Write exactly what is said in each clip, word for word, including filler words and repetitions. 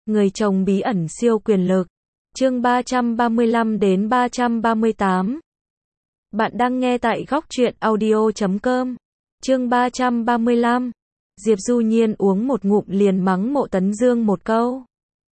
Người chồng bí ẩn siêu quyền lực. Chương ba trăm ba mươi lăm đến ba trăm ba mươi tám. Bạn đang nghe tại góc truyện audio chấm com. Chương ba trăm ba mươi lăm. Diệp Du Nhiên uống một ngụm liền mắng Mộ Tấn Dương một câu.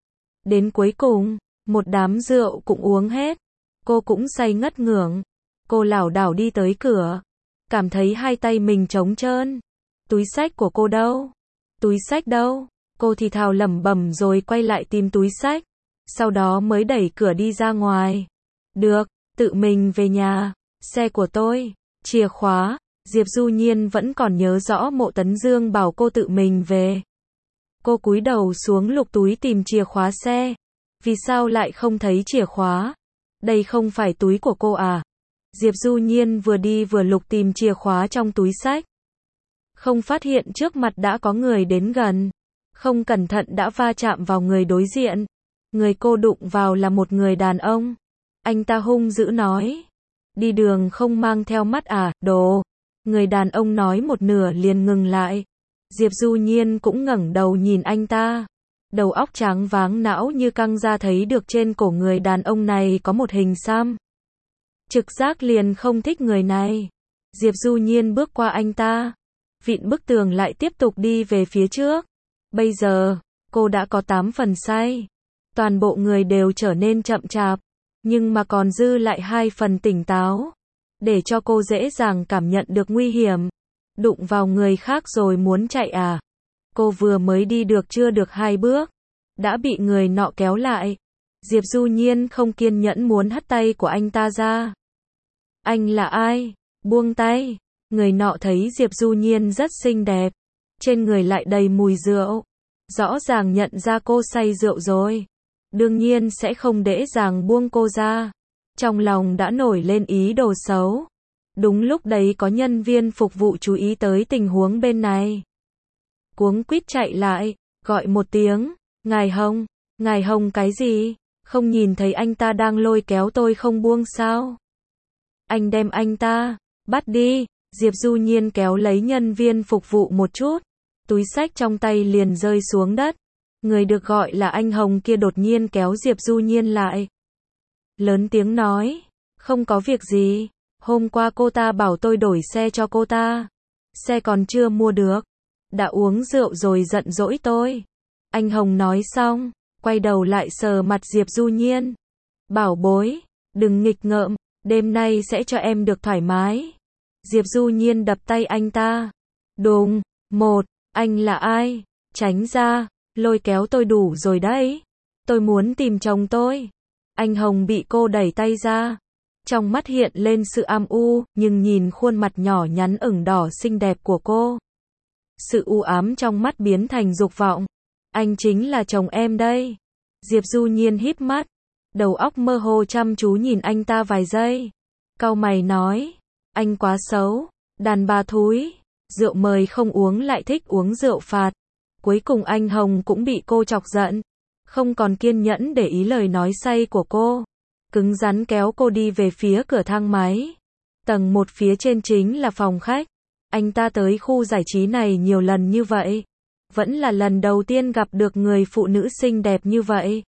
Đến cuối cùng, một đám rượu cũng uống hết. Cô cũng say ngất ngưởng. Cô lảo đảo đi tới cửa. Cảm thấy hai tay mình trống trơn. Túi xách của cô đâu? Túi xách đâu? Cô thì thào lẩm bẩm rồi quay lại tìm túi xách. Sau đó mới đẩy cửa đi ra ngoài. Được, tự mình về nhà. Xe của tôi, chìa khóa. Diệp Du Nhiên vẫn còn nhớ rõ Mộ Tấn Dương bảo cô tự mình về. Cô cúi đầu xuống lục túi tìm chìa khóa xe. Vì sao lại không thấy chìa khóa? Đây không phải túi của cô à? Diệp Du Nhiên vừa đi vừa lục tìm chìa khóa trong túi xách. Không phát hiện trước mặt đã có người đến gần. Không cẩn thận đã va chạm vào người đối diện. Người cô đụng vào là một người đàn ông. Anh ta hung dữ nói. Đi đường không mang theo mắt à, đồ. Người đàn ông nói một nửa liền ngừng lại. Diệp Du Nhiên cũng ngẩng đầu nhìn anh ta. Đầu óc tráng váng não như căng ra thấy được trên cổ người đàn ông này có một hình xăm. Trực giác liền không thích người này. Diệp Du Nhiên bước qua anh ta. Vịn bức tường lại tiếp tục đi về phía trước. Bây giờ, cô đã có tám phần say. Toàn bộ người đều trở nên chậm chạp. Nhưng mà còn dư lại hai phần tỉnh táo. Để cho cô dễ dàng cảm nhận được nguy hiểm. Đụng vào người khác rồi muốn chạy à? Cô vừa mới đi được chưa được hai bước. Đã bị người nọ kéo lại. Diệp Du Nhiên không kiên nhẫn muốn hất tay của anh ta ra. Anh là ai? Buông tay. Người nọ thấy Diệp Du Nhiên rất xinh đẹp. Trên người lại đầy mùi rượu. Rõ ràng nhận ra cô say rượu rồi. Đương nhiên sẽ không dễ dàng buông cô ra. Trong lòng đã nổi lên ý đồ xấu. Đúng lúc đấy có nhân viên phục vụ chú ý tới tình huống bên này. Cuống quýt chạy lại, gọi một tiếng. Ngài Hồng, ngài Hồng cái gì? Không nhìn thấy anh ta đang lôi kéo tôi không buông sao? Anh đem anh ta, bắt đi. Diệp Du Nhiên kéo lấy nhân viên phục vụ một chút. Túi xách trong tay liền rơi xuống đất. Người được gọi là anh Hồng kia đột nhiên kéo Diệp Du Nhiên lại. Lớn tiếng nói, không có việc gì, hôm qua cô ta bảo tôi đổi xe cho cô ta. Xe còn chưa mua được, đã uống rượu rồi giận dỗi tôi. Anh Hồng nói xong, quay đầu lại sờ mặt Diệp Du Nhiên. Bảo bối, đừng nghịch ngợm, đêm nay sẽ cho em được thoải mái. Diệp Du Nhiên đập tay anh ta. Đùng, một, anh là ai? Tránh ra, lôi kéo tôi đủ rồi đấy. Tôi muốn tìm chồng tôi. Anh Hồng bị cô đẩy tay ra. Trong mắt hiện lên sự am u, nhưng nhìn khuôn mặt nhỏ nhắn ửng đỏ xinh đẹp của cô. Sự u ám trong mắt biến thành dục vọng. Anh chính là chồng em đây. Diệp Du Nhiên híp mắt. Đầu óc mơ hồ chăm chú nhìn anh ta vài giây. Cau mày nói. Anh quá xấu. Đàn bà thúi. Rượu mời không uống lại thích uống rượu phạt. Cuối cùng anh Hồng cũng bị cô chọc giận. Không còn kiên nhẫn để ý lời nói say của cô. Cứng rắn kéo cô đi về phía cửa thang máy. Tầng một phía trên chính là phòng khách. Anh ta tới khu giải trí này nhiều lần như vậy. Vẫn là lần đầu tiên gặp được người phụ nữ xinh đẹp như vậy.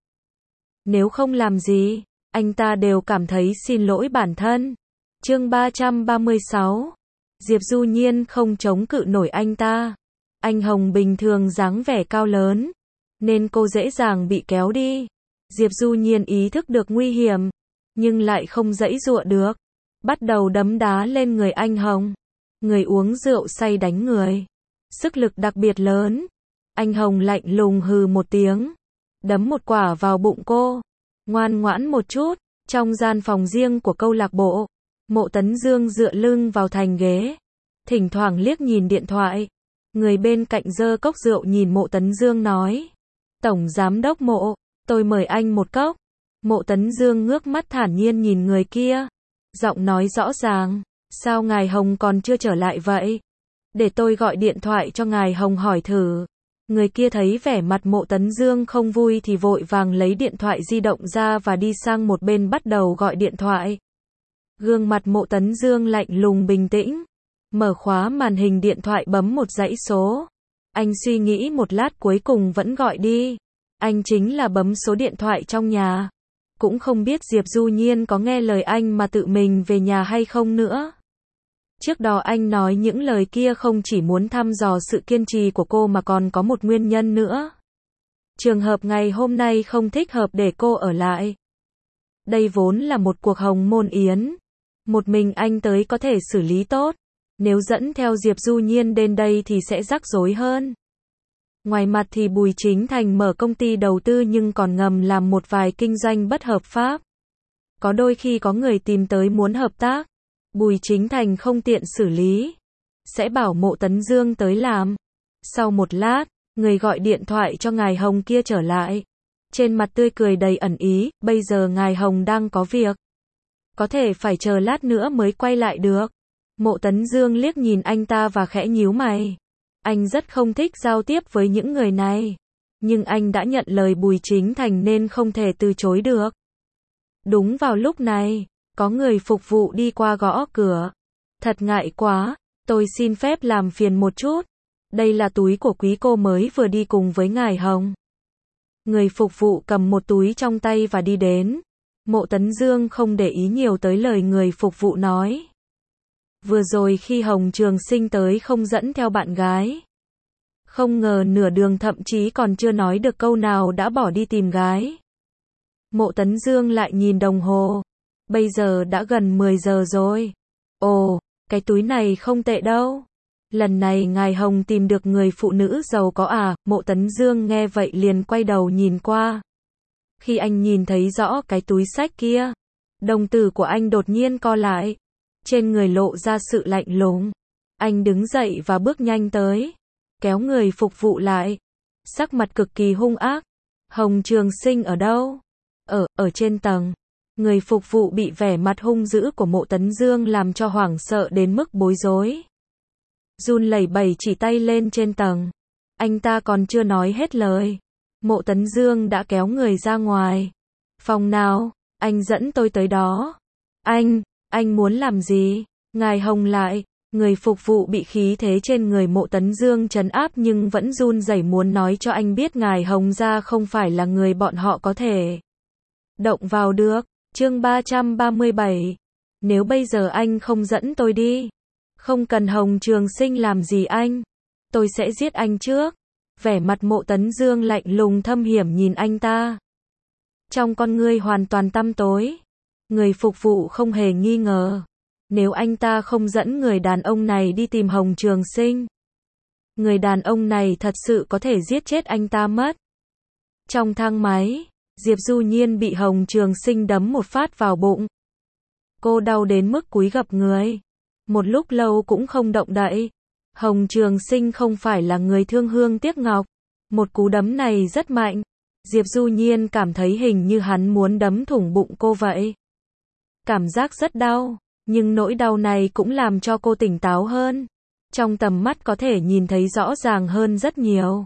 Nếu không làm gì, anh ta đều cảm thấy xin lỗi bản thân. Chương ba trăm ba mươi sáu. Diệp Du Nhiên không chống cự nổi anh ta. Anh Hồng bình thường dáng vẻ cao lớn, nên cô dễ dàng bị kéo đi. Diệp Du Nhiên ý thức được nguy hiểm, nhưng lại không giãy giụa được. Bắt đầu đấm đá lên người anh Hồng. Người uống rượu say đánh người. Sức lực đặc biệt lớn. Anh Hồng lạnh lùng hừ một tiếng. Đấm một quả vào bụng cô. Ngoan ngoãn một chút. Trong gian phòng riêng của câu lạc bộ, Mộ Tấn Dương dựa lưng vào thành ghế. Thỉnh thoảng liếc nhìn điện thoại. Người bên cạnh giơ cốc rượu nhìn Mộ Tấn Dương nói. Tổng giám đốc Mộ, tôi mời anh một cốc. Mộ Tấn Dương ngước mắt thản nhiên nhìn người kia. Giọng nói rõ ràng. Sao ngài Hồng còn chưa trở lại vậy? Để tôi gọi điện thoại cho ngài Hồng hỏi thử. Người kia thấy vẻ mặt Mộ Tấn Dương không vui thì vội vàng lấy điện thoại di động ra và đi sang một bên bắt đầu gọi điện thoại. Gương mặt Mộ Tấn Dương lạnh lùng bình tĩnh. Mở khóa màn hình điện thoại bấm một dãy số. Anh suy nghĩ một lát cuối cùng vẫn gọi đi. Anh chính là bấm số điện thoại trong nhà. Cũng không biết Diệp Du Nhiên có nghe lời anh mà tự mình về nhà hay không nữa. Trước đó anh nói những lời kia không chỉ muốn thăm dò sự kiên trì của cô mà còn có một nguyên nhân nữa. Trường hợp ngày hôm nay không thích hợp để cô ở lại. Đây vốn là một cuộc hồng môn yến. Một mình anh tới có thể xử lý tốt. Nếu dẫn theo Diệp Du Nhiên đến đây thì sẽ rắc rối hơn. Ngoài mặt thì Bùi Chính Thành mở công ty đầu tư nhưng còn ngầm làm một vài kinh doanh bất hợp pháp. Có đôi khi có người tìm tới muốn hợp tác. Bùi Chính Thành không tiện xử lý. Sẽ bảo Mộ Tấn Dương tới làm. Sau một lát, người gọi điện thoại cho ngài Hồng kia trở lại. Trên mặt tươi cười đầy ẩn ý, bây giờ ngài Hồng đang có việc. Có thể phải chờ lát nữa mới quay lại được. Mộ Tấn Dương liếc nhìn anh ta và khẽ nhíu mày. Anh rất không thích giao tiếp với những người này. Nhưng anh đã nhận lời Bùi Chính Thành nên không thể từ chối được. Đúng vào lúc này, có người phục vụ đi qua gõ cửa. Thật ngại quá, tôi xin phép làm phiền một chút. Đây là túi của quý cô mới vừa đi cùng với ngài Hồng. Người phục vụ cầm một túi trong tay và đi đến. Mộ Tấn Dương không để ý nhiều tới lời người phục vụ nói. Vừa rồi khi Hồng Trường Sinh tới không dẫn theo bạn gái. Không ngờ nửa đường thậm chí còn chưa nói được câu nào đã bỏ đi tìm gái. Mộ Tấn Dương lại nhìn đồng hồ. Bây giờ đã gần mười giờ rồi. Ồ, cái túi này không tệ đâu. Lần này ngài Hồng tìm được người phụ nữ giàu có à? Mộ Tấn Dương nghe vậy liền quay đầu nhìn qua. Khi anh nhìn thấy rõ cái túi xách kia, đồng tử của anh đột nhiên co lại. Trên người lộ ra sự lạnh lùng. Anh đứng dậy và bước nhanh tới. Kéo người phục vụ lại. Sắc mặt cực kỳ hung ác. Hồng Trường Sinh ở đâu? Ở, ở trên tầng. Người phục vụ bị vẻ mặt hung dữ của Mộ Tấn Dương làm cho hoảng sợ đến mức bối rối. Run lẩy bẩy chỉ tay lên trên tầng. Anh ta còn chưa nói hết lời. Mộ Tấn Dương đã kéo người ra ngoài. Phòng nào? Anh dẫn tôi tới đó. Anh, anh muốn làm gì? Ngài Hồng lại. Người phục vụ bị khí thế trên người Mộ Tấn Dương trấn áp nhưng vẫn run rẩy muốn nói cho anh biết ngài Hồng gia không phải là người bọn họ có thể động vào được. Chương ba trăm ba mươi bảy. Nếu bây giờ anh không dẫn tôi đi, không cần Hồng Trường Sinh làm gì anh, tôi sẽ giết anh trước. Vẻ mặt Mộ Tấn Dương lạnh lùng thâm hiểm nhìn anh ta. Trong con ngươi hoàn toàn tăm tối. Người phục vụ không hề nghi ngờ. Nếu anh ta không dẫn người đàn ông này đi tìm Hồng Trường Sinh, người đàn ông này thật sự có thể giết chết anh ta mất. Trong thang máy, Diệp Du Nhiên bị Hồng Trường Sinh đấm một phát vào bụng. Cô đau đến mức cúi gập người. Một lúc lâu cũng không động đậy. Hồng Trường Sinh không phải là người thương hương tiếc ngọc. Một cú đấm này rất mạnh. Diệp Du Nhiên cảm thấy hình như hắn muốn đấm thủng bụng cô vậy. Cảm giác rất đau. Nhưng nỗi đau này cũng làm cho cô tỉnh táo hơn. Trong tầm mắt có thể nhìn thấy rõ ràng hơn rất nhiều.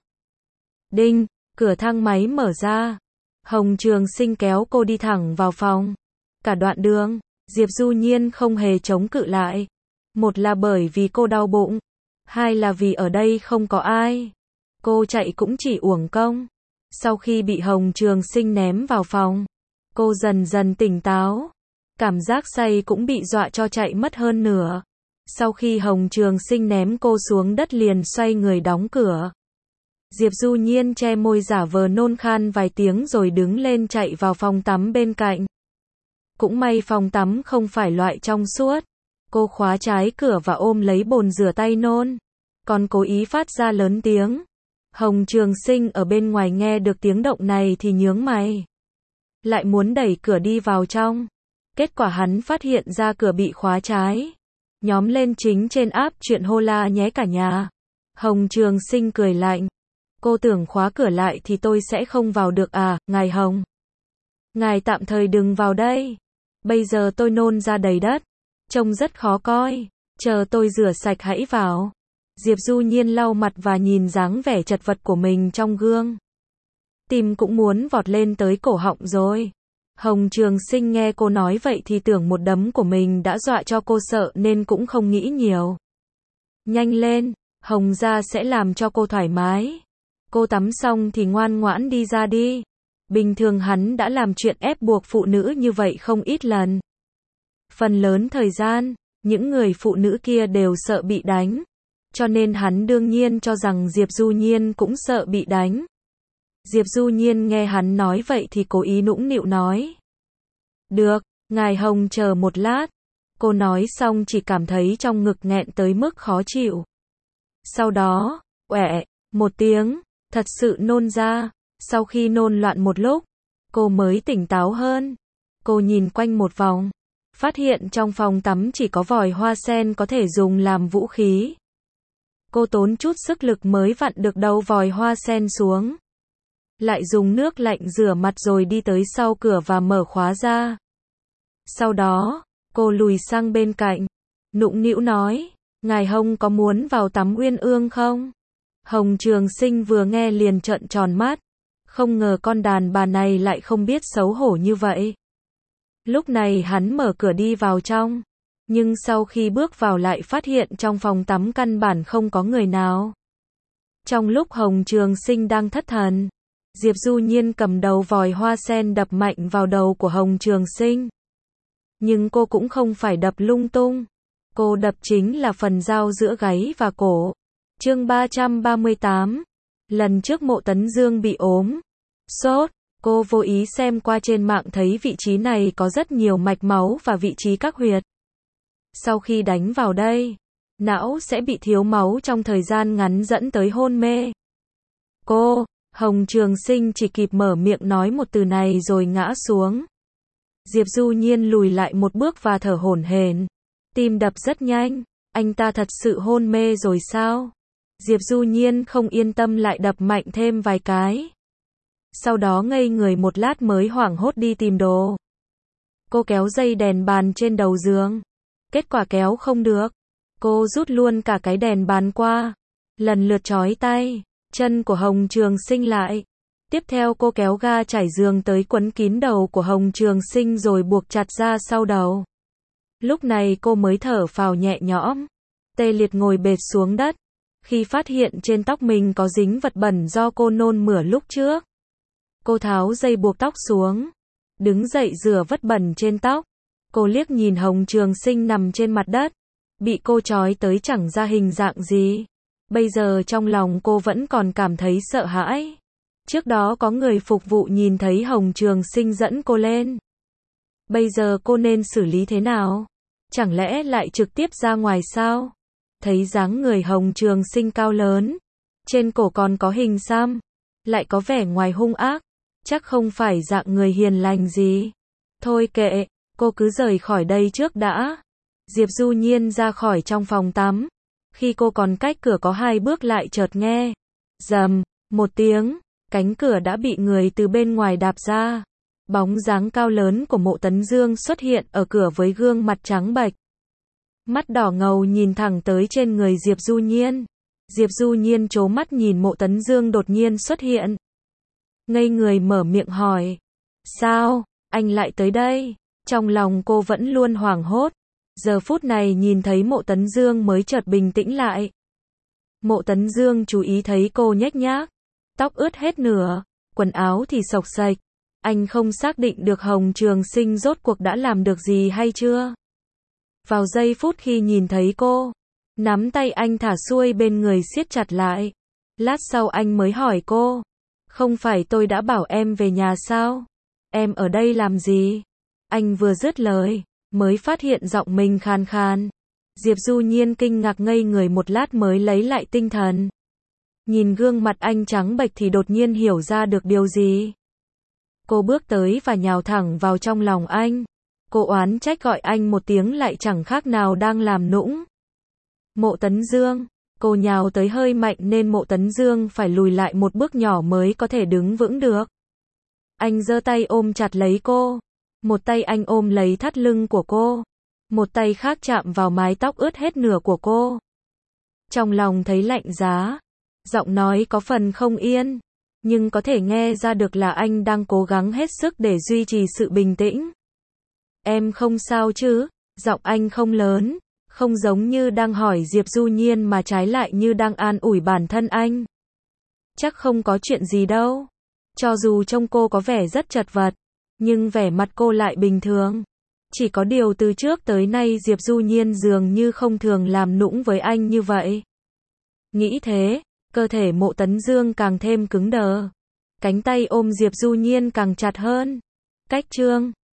Đinh, cửa thang máy mở ra. Hồng Trường Sinh kéo cô đi thẳng vào phòng. Cả đoạn đường, Diệp Du Nhiên không hề chống cự lại. Một là bởi vì cô đau bụng. Hai là vì ở đây không có ai. Cô chạy cũng chỉ uổng công. Sau khi bị Hồng Trường Sinh ném vào phòng, cô dần dần tỉnh táo. Cảm giác say cũng bị dọa cho chạy mất hơn nửa. Sau khi Hồng Trường Sinh ném cô xuống đất liền xoay người đóng cửa. Diệp Du Nhiên che môi giả vờ nôn khan vài tiếng rồi đứng lên chạy vào phòng tắm bên cạnh. Cũng may phòng tắm không phải loại trong suốt. Cô khóa trái cửa và ôm lấy bồn rửa tay nôn. Còn cố ý phát ra lớn tiếng. Hồng Trường Sinh ở bên ngoài nghe được tiếng động này thì nhướng mày. Lại muốn đẩy cửa đi vào trong. Kết quả hắn phát hiện ra cửa bị khóa trái. Nhóm lên chính trên app chuyện hô la nhé cả nhà. Hồng Trường Sinh cười lạnh. Cô tưởng khóa cửa lại thì tôi sẽ không vào được à, ngài Hồng? Ngài tạm thời đừng vào đây. Bây giờ tôi nôn ra đầy đất. Trông rất khó coi. Chờ tôi rửa sạch hãy vào. Diệp Du Nhiên lau mặt và nhìn dáng vẻ chật vật của mình trong gương. Tim cũng muốn vọt lên tới cổ họng rồi. Hồng Trường Sinh nghe cô nói vậy thì tưởng một đấm của mình đã dọa cho cô sợ nên cũng không nghĩ nhiều. Nhanh lên, Hồng gia sẽ làm cho cô thoải mái. Cô tắm xong thì ngoan ngoãn đi ra đi. Bình thường hắn đã làm chuyện ép buộc phụ nữ như vậy không ít lần. Phần lớn thời gian, những người phụ nữ kia đều sợ bị đánh. Cho nên hắn đương nhiên cho rằng Diệp Du Nhiên cũng sợ bị đánh. Diệp Du Nhiên nghe hắn nói vậy thì cố ý nũng nịu nói. Được, ngài Hồng chờ một lát. Cô nói xong chỉ cảm thấy trong ngực nghẹn tới mức khó chịu. Sau đó, oẹ, một tiếng, thật sự nôn ra. Sau khi nôn loạn một lúc, cô mới tỉnh táo hơn. Cô nhìn quanh một vòng, phát hiện trong phòng tắm chỉ có vòi hoa sen có thể dùng làm vũ khí. Cô tốn chút sức lực mới vặn được đầu vòi hoa sen xuống. Lại dùng nước lạnh rửa mặt rồi đi tới sau cửa và mở khóa ra. Sau đó, cô lùi sang bên cạnh, nũng nịu nói, ngài Hồng có muốn vào tắm uyên ương không? Hồng Trường Sinh vừa nghe liền trợn tròn mắt, không ngờ con đàn bà này lại không biết xấu hổ như vậy. Lúc này hắn mở cửa đi vào trong, nhưng sau khi bước vào lại phát hiện trong phòng tắm căn bản không có người nào. Trong lúc Hồng Trường Sinh đang thất thần, Diệp Du Nhiên cầm đầu vòi hoa sen đập mạnh vào đầu của Hồng Trường Sinh. Nhưng cô cũng không phải đập lung tung, cô đập chính là phần giao giữa gáy và cổ. Chương ba trăm ba mươi tám. Lần trước Mộ Tấn Dương bị ốm, sốt, cô vô ý xem qua trên mạng thấy vị trí này có rất nhiều mạch máu và vị trí các huyệt. Sau khi đánh vào đây, não sẽ bị thiếu máu trong thời gian ngắn dẫn tới hôn mê. Cô, Hồng Trường Sinh chỉ kịp mở miệng nói một từ này rồi ngã xuống. Diệp Du Nhiên lùi lại một bước và thở hổn hển, tim đập rất nhanh, anh ta thật sự hôn mê rồi sao? Diệp Du Nhiên không yên tâm lại đập mạnh thêm vài cái. Sau đó ngây người một lát mới hoảng hốt đi tìm đồ. Cô kéo dây đèn bàn trên đầu giường. Kết quả kéo không được. Cô rút luôn cả cái đèn bàn qua. Lần lượt trói tay, chân của Hồng Trường Sinh lại. Tiếp theo cô kéo ga trải giường tới quấn kín đầu của Hồng Trường Sinh rồi buộc chặt ra sau đầu. Lúc này cô mới thở phào nhẹ nhõm. Tê liệt ngồi bệt xuống đất. Khi phát hiện trên tóc mình có dính vật bẩn do cô nôn mửa lúc trước. Cô tháo dây buộc tóc xuống, đứng dậy rửa vết bẩn trên tóc. Cô liếc nhìn Hồng Trường Sinh nằm trên mặt đất, bị cô trói tới chẳng ra hình dạng gì. Bây giờ trong lòng cô vẫn còn cảm thấy sợ hãi. Trước đó có người phục vụ nhìn thấy Hồng Trường Sinh dẫn cô lên. Bây giờ cô nên xử lý thế nào? Chẳng lẽ lại trực tiếp ra ngoài sao? Thấy dáng người Hồng Trường Sinh cao lớn, trên cổ còn có hình xăm, lại có vẻ ngoài hung ác, chắc không phải dạng người hiền lành gì. Thôi kệ, cô cứ rời khỏi đây trước đã. Diệp Du Nhiên ra khỏi trong phòng tắm. Khi cô còn cách cửa có hai bước lại chợt nghe rầm một tiếng, cánh cửa đã bị người từ bên ngoài đạp ra. Bóng dáng cao lớn của Mộ Tấn Dương xuất hiện ở cửa với gương mặt trắng bệch. Mắt đỏ ngầu nhìn thẳng tới trên người Diệp Du Nhiên. Diệp Du Nhiên trố mắt nhìn Mộ Tấn Dương đột nhiên xuất hiện. Ngây người mở miệng hỏi. Sao, anh lại tới đây? Trong lòng cô vẫn luôn hoảng hốt. Giờ phút này nhìn thấy Mộ Tấn Dương mới chợt bình tĩnh lại. Mộ Tấn Dương chú ý thấy cô nhếch nhác. Tóc ướt hết nửa, quần áo thì xộc xệch. Anh không xác định được Hồng Trường Sinh rốt cuộc đã làm được gì hay chưa. Vào giây phút khi nhìn thấy cô, nắm tay anh thả xuôi bên người siết chặt lại. Lát sau anh mới hỏi cô. Không phải tôi đã bảo em về nhà sao? Em ở đây làm gì? Anh vừa dứt lời, mới phát hiện giọng mình khàn khàn. Diệp Du Nhiên kinh ngạc ngây người một lát mới lấy lại tinh thần. Nhìn gương mặt anh trắng bệch thì đột nhiên hiểu ra được điều gì. Cô bước tới và nhào thẳng vào trong lòng anh. Cô oán trách gọi anh một tiếng lại chẳng khác nào đang làm nũng. Mộ Tấn Dương, cô nhào tới hơi mạnh nên Mộ Tấn Dương phải lùi lại một bước nhỏ mới có thể đứng vững được. Anh giơ tay ôm chặt lấy cô. Một tay anh ôm lấy thắt lưng của cô. Một tay khác chạm vào mái tóc ướt hết nửa của cô. Trong lòng thấy lạnh giá. Giọng nói có phần không yên. Nhưng có thể nghe ra được là anh đang cố gắng hết sức để duy trì sự bình tĩnh. Em không sao chứ? Giọng anh không lớn, không giống như đang hỏi Diệp Du Nhiên mà trái lại như đang an ủi bản thân anh. Chắc không có chuyện gì đâu. Cho dù trông cô có vẻ rất chật vật, nhưng vẻ mặt cô lại bình thường. Chỉ có điều từ trước tới nay Diệp Du Nhiên dường như không thường làm nũng với anh như vậy. Nghĩ thế, cơ thể Mộ Tấn Dương càng thêm cứng đờ. Cánh tay ôm Diệp Du Nhiên càng chặt hơn. Cách chương